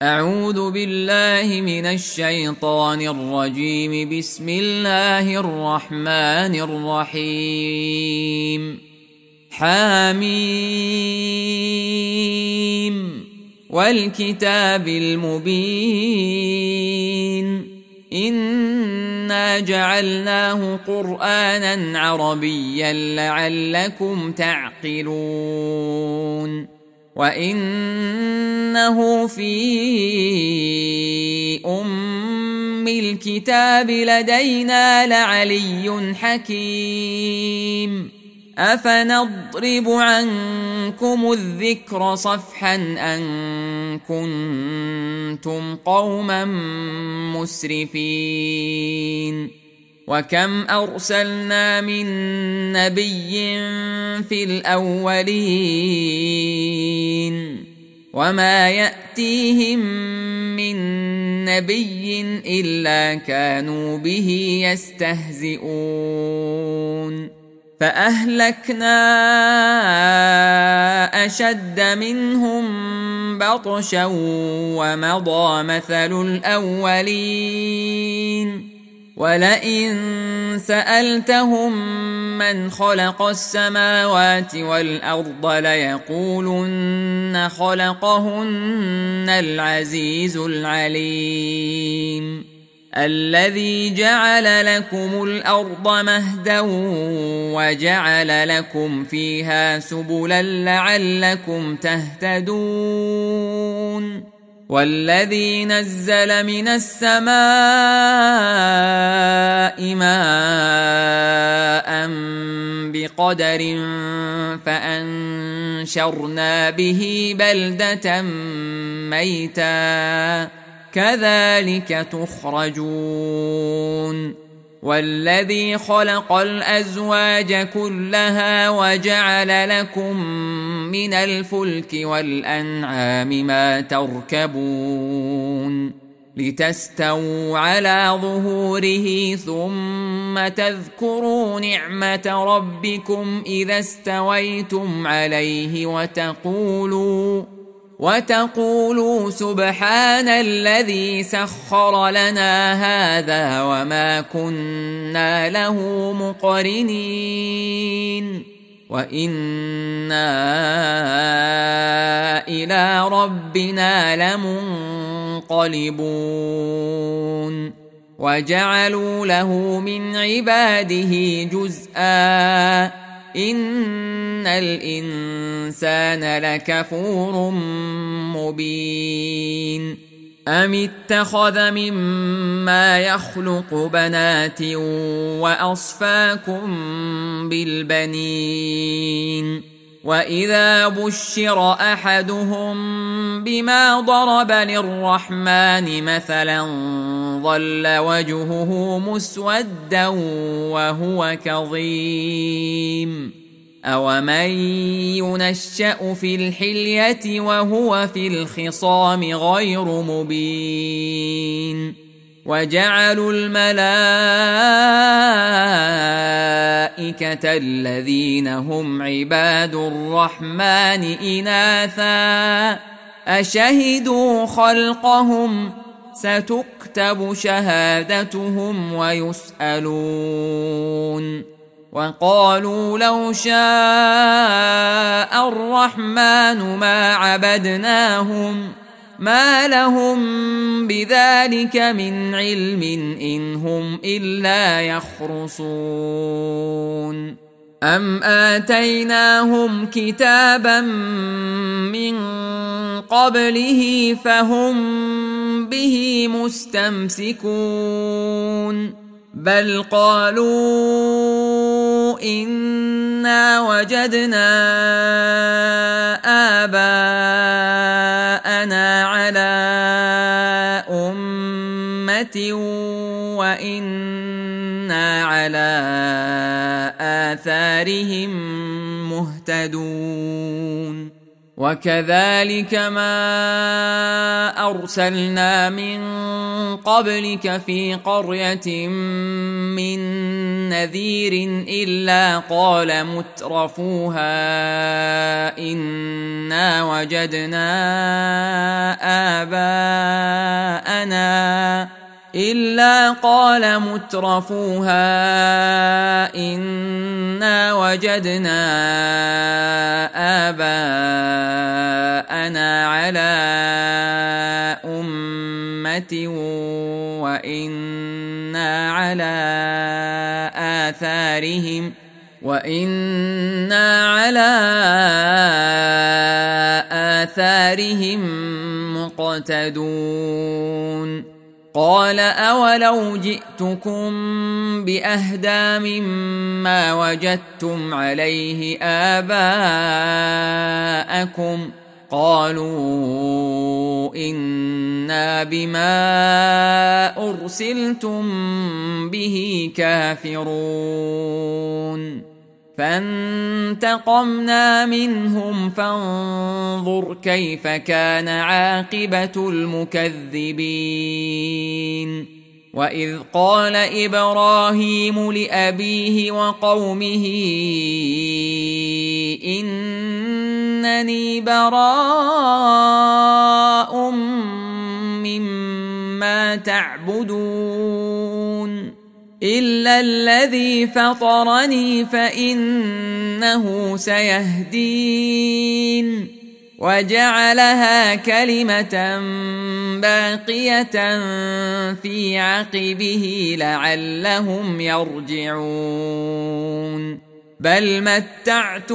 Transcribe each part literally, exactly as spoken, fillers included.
أعوذ بالله من الشيطان الرجيم. بسم الله الرحمن الرحيم. حميم والكتاب المبين إنا جعلناه قرآنا عربيا لعلكم تعقلون وإنه في أم الكتاب لدينا لعلي حكيم. أفنضرب عنكم الذكر صفحا أن كنتم قوما مسرفين. وكم أرسلنا من نبي في الأولين وما يأتيهم من نبي إلا كانوا به يستهزئون. فأهلكنا أشد منهم بطشا ومضى مثل الأولين. ولئن سألتهم من خلق السماوات والأرض ليقولن خلقهن العزيز العليم الذي جعل لكم الأرض مهدا وجعل لكم فيها سبلا لعلكم تهتدون. والذي نزل من السماء ماء بقدر فأنشرنا به بلدة ميتا كذلك تخرجون. والذي خلق الأزواج كلها وجعل لكم من الفلك والأنعام ما تركبون لتستووا على ظهوره ثم تذكروا نعمة ربكم إذا استويتم عليه وتقولوا وتقولوا سبحان الذي سخر لنا هذا وما كنا له مقرنين وإنا إلى ربنا لمنقلبون. وجعلوا له من عباده جزءا إن الإنسان لكفور مبين. أم اتخذ مما يخلق بنات وأصفاكم بالبنين وإذا بشر أحدهم بما ضرب للرحمن مثلا ظل وجهه مسودا وهو كظيم. أومن ينشأ في الحلية وهو في الخصام غير مبين. وجعلوا الملائكة الذين هم عباد الرحمن إناثا أشهدوا خلقهم ستكتب شهادتهم ويسألون. وقالوا لو شاء الرحمن ما عبدناهم ما لهم بذلك من علم إن هم إلا يخرصون. أم آتيناهم كتابا من قبله فهم به مستمسكون بل قالوا إنا وجدنا آباءنا على أمة وإنا على آثارهم مهتدون. وكذلك ما أرسلنا من قبلك في قرية من نذير إلا قال مترفوها إنا وجدنا آباءنا إلا قال مترفوها إنا وجدنا آباءنا على أمة وإنا على آثارهم وإنا على آثارهم مقتدون قال أولو جئتكم بأهدى مما وجدتم عليه آباءكم قالوا إنا بما أرسلتم به كافرون فانتقمنا منهم فانظر كيف كان عاقبة المكذبين وإذ قال إبراهيم لأبيه وقومه إنني براء مما تعبدون إلا الذي فطرني فإنه سيهدين وجعلها كلمة باقية في عقبه لعلهم يرجعون بل متعت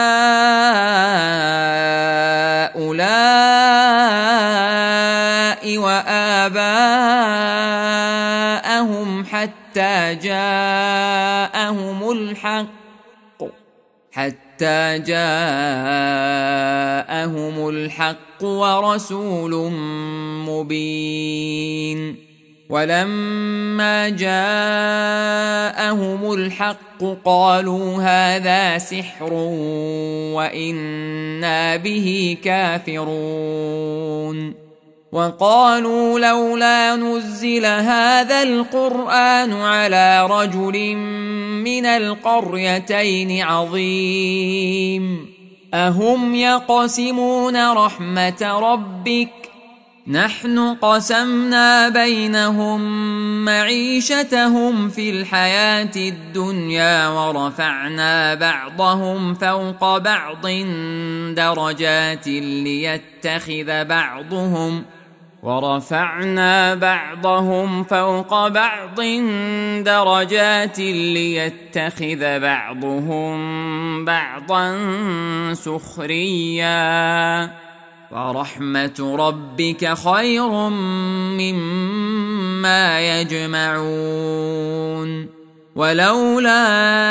هؤلاء وآباءهم حتى جاءهم الحق حتى جاءهم الحق ورسول مبين ولما جاءهم الحق قالوا هذا سحر وإنا به كافرون وقالوا لولا نزل هذا القرآن على رجل من القريتين عظيم أهم يقسمون رحمة ربك نحن قسمنا بينهم معيشتهم في الحياة الدنيا ورفعنا بعضهم فوق بعض درجات ليتخذ بعضهم ورفعنا بعضهم فوق بعض درجات ليتخذ بعضهم بعضا سخريا ورحمة ربك خير مما يجمعون ولولا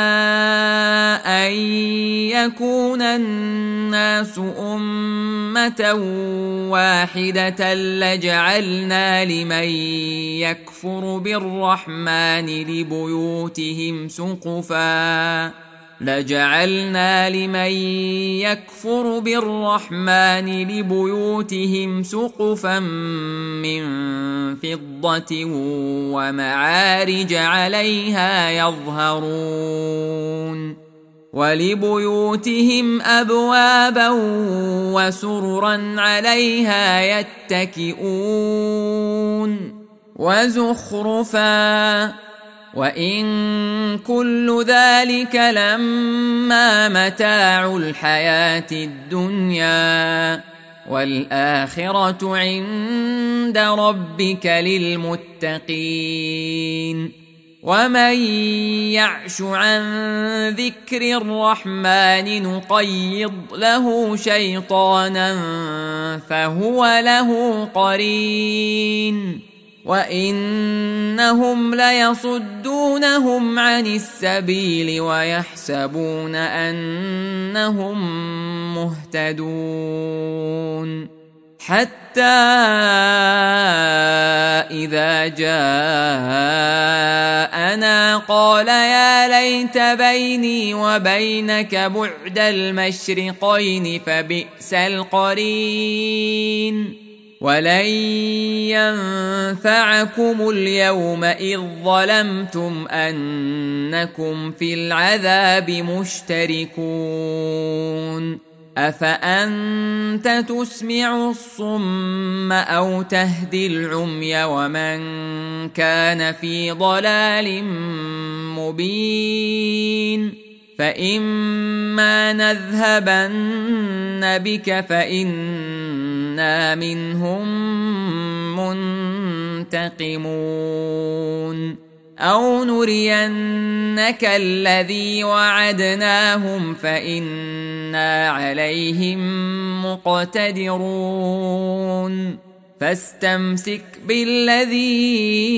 أن يكون الناس أمة واحدة لجعلنا لمن يكفر بالرحمن لبيوتهم سقفا لجعلنا لمن يكفر بالرحمن لبيوتهم سقفا من فضة ومعارج عليها يظهرون ولبيوتهم أبوابا وسررا عليها يتكئون وزخرفا وإن كل ذلك لما متاع الحياة الدنيا والآخرة عند ربك للمتقين ومن يعش عن ذكر الرحمن نقيض له شيطانا فهو له قرين وإنهم ليصدونهم عن السبيل ويحسبون أنهم مهتدون حتى إذا جاءنا قال يا ليت بيني وبينك بعد المشرقين فبئس القرين ولن ينفعكم اليوم إذ ظلمتم أنكم في العذاب مشتركون أفأنت تسمع الصم أو تهدي العمي ومن كان في ضلال مبين فإما نذهبن بك فإنا منهم منتقمون أو نرينك الذي وعدناهم فإنا عليهم مقتدرون فاستمسك بالذي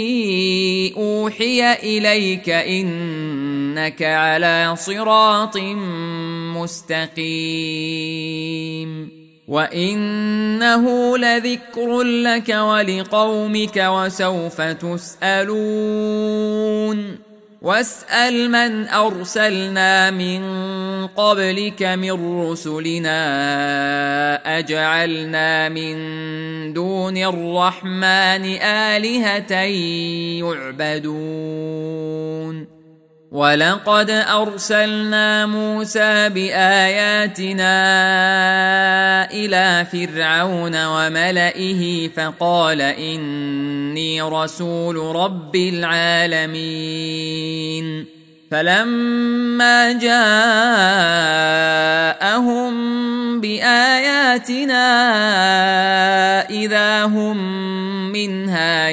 أوحي إليك إنك على صراط مستقيم وإنه لذكر لك ولقومك وسوف تسألون واسأل من أرسلنا من قبلك من رسلنا أجعلنا من دون الرحمن آلهة يعبدون ولقد أرسلنا موسى بآياتنا إلى فرعون وملئه فقال إني رسول رب العالمين فلما جاءهم بآياتنا إذا هم منها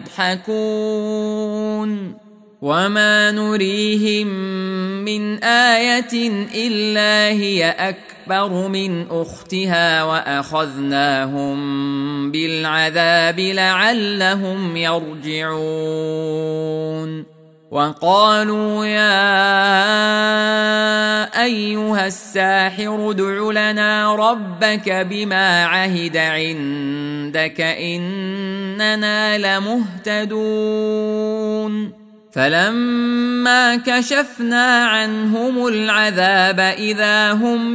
يضحكون وما نريهم من آية إلا هي أكبر من أختها وأخذناهم بالعذاب لعلهم يرجعون وقالوا يا أيها الساحر ادع لنا ربك بما عهد عندك إننا لمهتدون فلما كشفنا عنهم العذاب إذا هم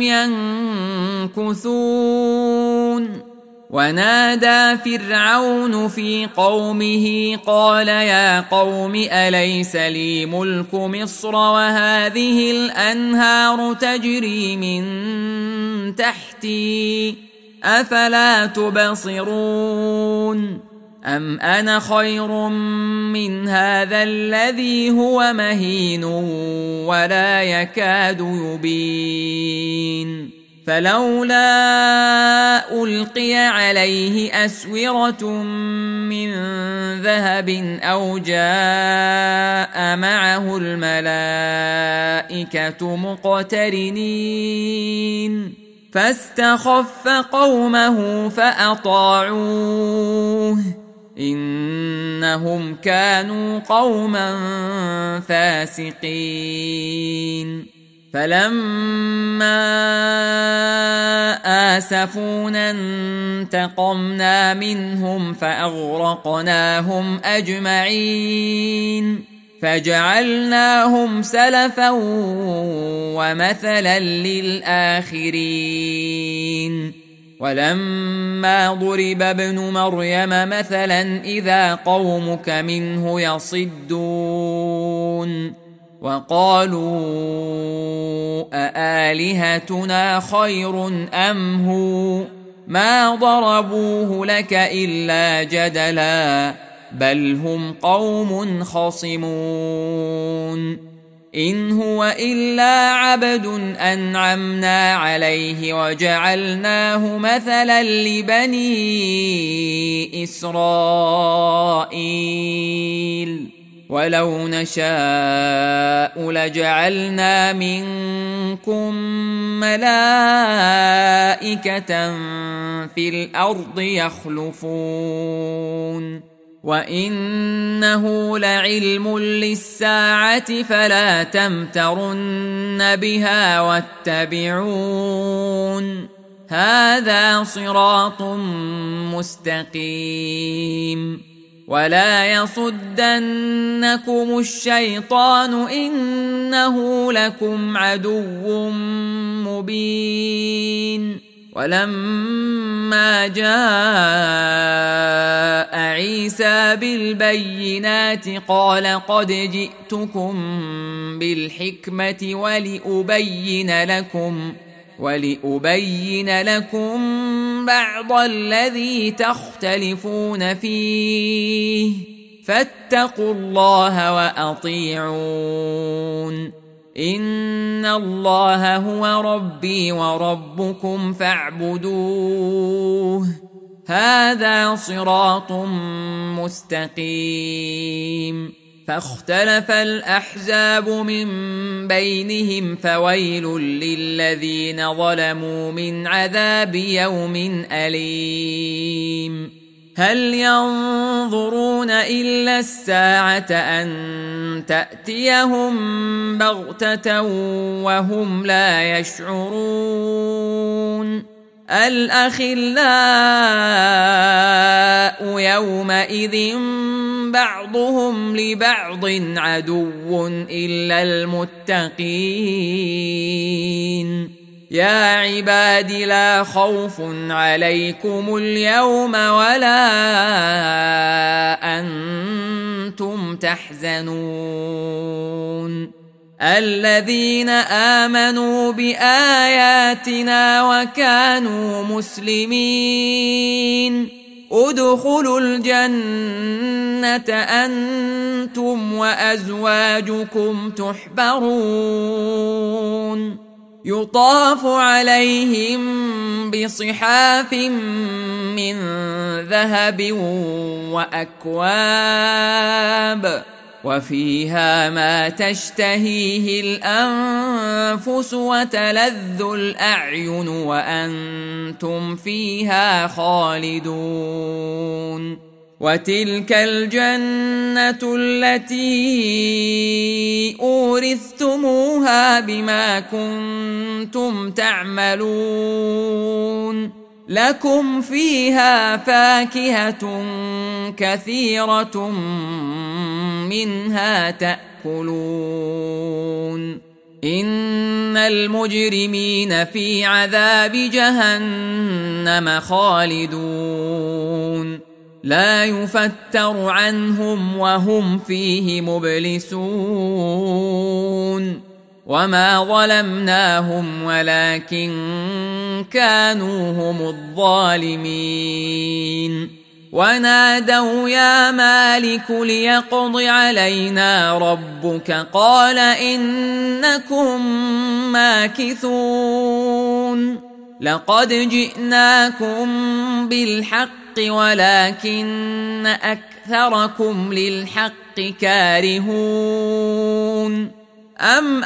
ينكثون ونادى فرعون في قومه قال يا قوم أليس لي ملك مصر وهذه الأنهار تجري من تحتي أفلا تبصرون أم أنا خير من هذا الذي هو مهين ولا يكاد يبين فلولا ألقي عليه أسورة من ذهب أو جاء معه الملائكة مقترنين فاستخف قومه فأطاعوه إنهم كانوا قوما فاسقين فلما آسفونا انتقمنا منهم فأغرقناهم أجمعين فجعلناهم سلفا ومثلا للآخرين ولما ضرب ابن مريم مثلا إذا قومك منه يصدون وقالوا أآلهتنا خير أم هو ما ضربوه لك إلا جدلا بل هم قوم خصمون إن هو إلا عبد أنعمنا عليه وجعلناه مثلا لبني إسرائيل ولو نشاء لجعلنا منكم ملائكة في الأرض يخلفون وإنه لعلم للساعة فلا تمترن بها واتبعون هذا صراط مستقيم ولا يصدنكم الشيطان إنه لكم عدو مبين ولما جاء عيسى بالبينات قال قد جئتكم بالحكمة ولأبين لكم ولأبين لكم بعض الذي تختلفون فيه فاتقوا الله وأطيعون إن الله هو ربي وربكم فاعبدوه هذا صراط مستقيم فاختلف الأحزاب من بينهم فويل للذين ظلموا من عذاب يوم أليم هل ينظرون إلا الساعة أن تأتيهم بغتة وهم لا يشعرون الأخلاء يومئذ بعضهم لبعض عدو إلا المتقين يا عباد لا خوف عليكم اليوم ولا أنتم تحزنون الذين آمنوا بآياتنا وكانوا مسلمين ادخلوا الجنة أنتم وأزواجكم تحبرون يطاف عليهم بصحاف من ذهب وأكواب وفيها ما تشتهيه الأنفس وتلذ الأعين وأنتم فيها خالدون وتلك الجنة التي أورثتموها بما كنتم تعملون لكم فيها فاكهة كثيرة منها تأكلون إن المجرمين في عذاب جهنم خالدون لا يفتر عنهم وهم فيه مبلسون وما ظلمناهم ولكن كانوا هم الظالمين ونادوا يا مالك ليقض علينا ربك قال إنكم ماكثون لقد جئناكم بالحق ولكن أكثركم للحق كارهون أم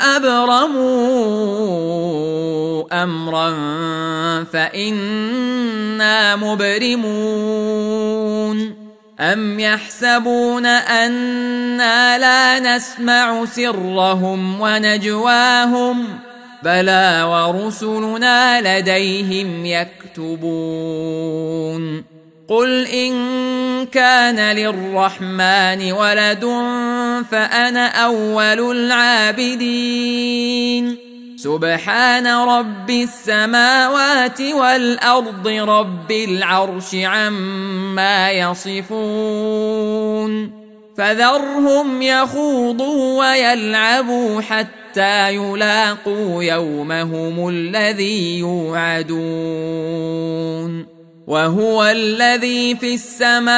أبرموا أمرا فإنا مبرمون أم يحسبون أنا لا نسمع سرهم ونجواهم بلى ورسلنا لديهم يكتبون قل إن كان للرحمن ولد فأنا أول العابدين سبحان رب السماوات والأرض رب العرش عما يصفون فذرهم يخوضوا ويلعبوا حتى يلاقوا يومهم الذي يوعدون وهو الذي في السماء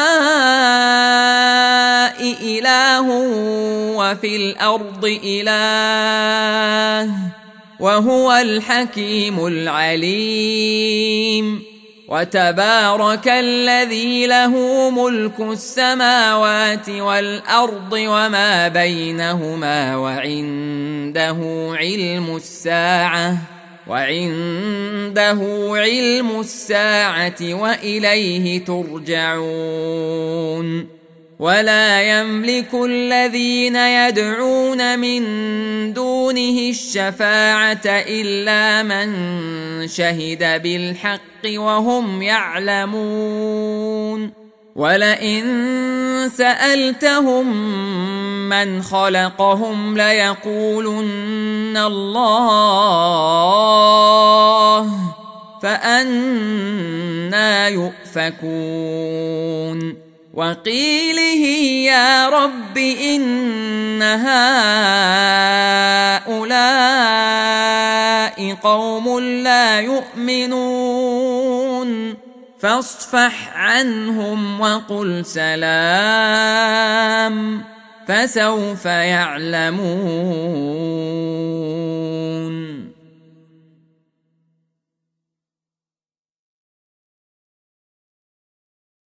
إله وفي الأرض إله وهو الحكيم العليم وتبارك الذي له ملك السماوات والأرض وما بينهما وعنده علم الساعة وعنده علم الساعة وإليه ترجعون ولا يملك الذين يدعون من دونه الشفاعة إلا من شهد بالحق وهم يعلمون ولئن سألتهم من خلقهم ليقولن الله فأنى يؤفكون وقيله يا رب إن هؤلاء قوم لا يؤمنون فاصفح عنهم وقل سلام فسوف يعلمون.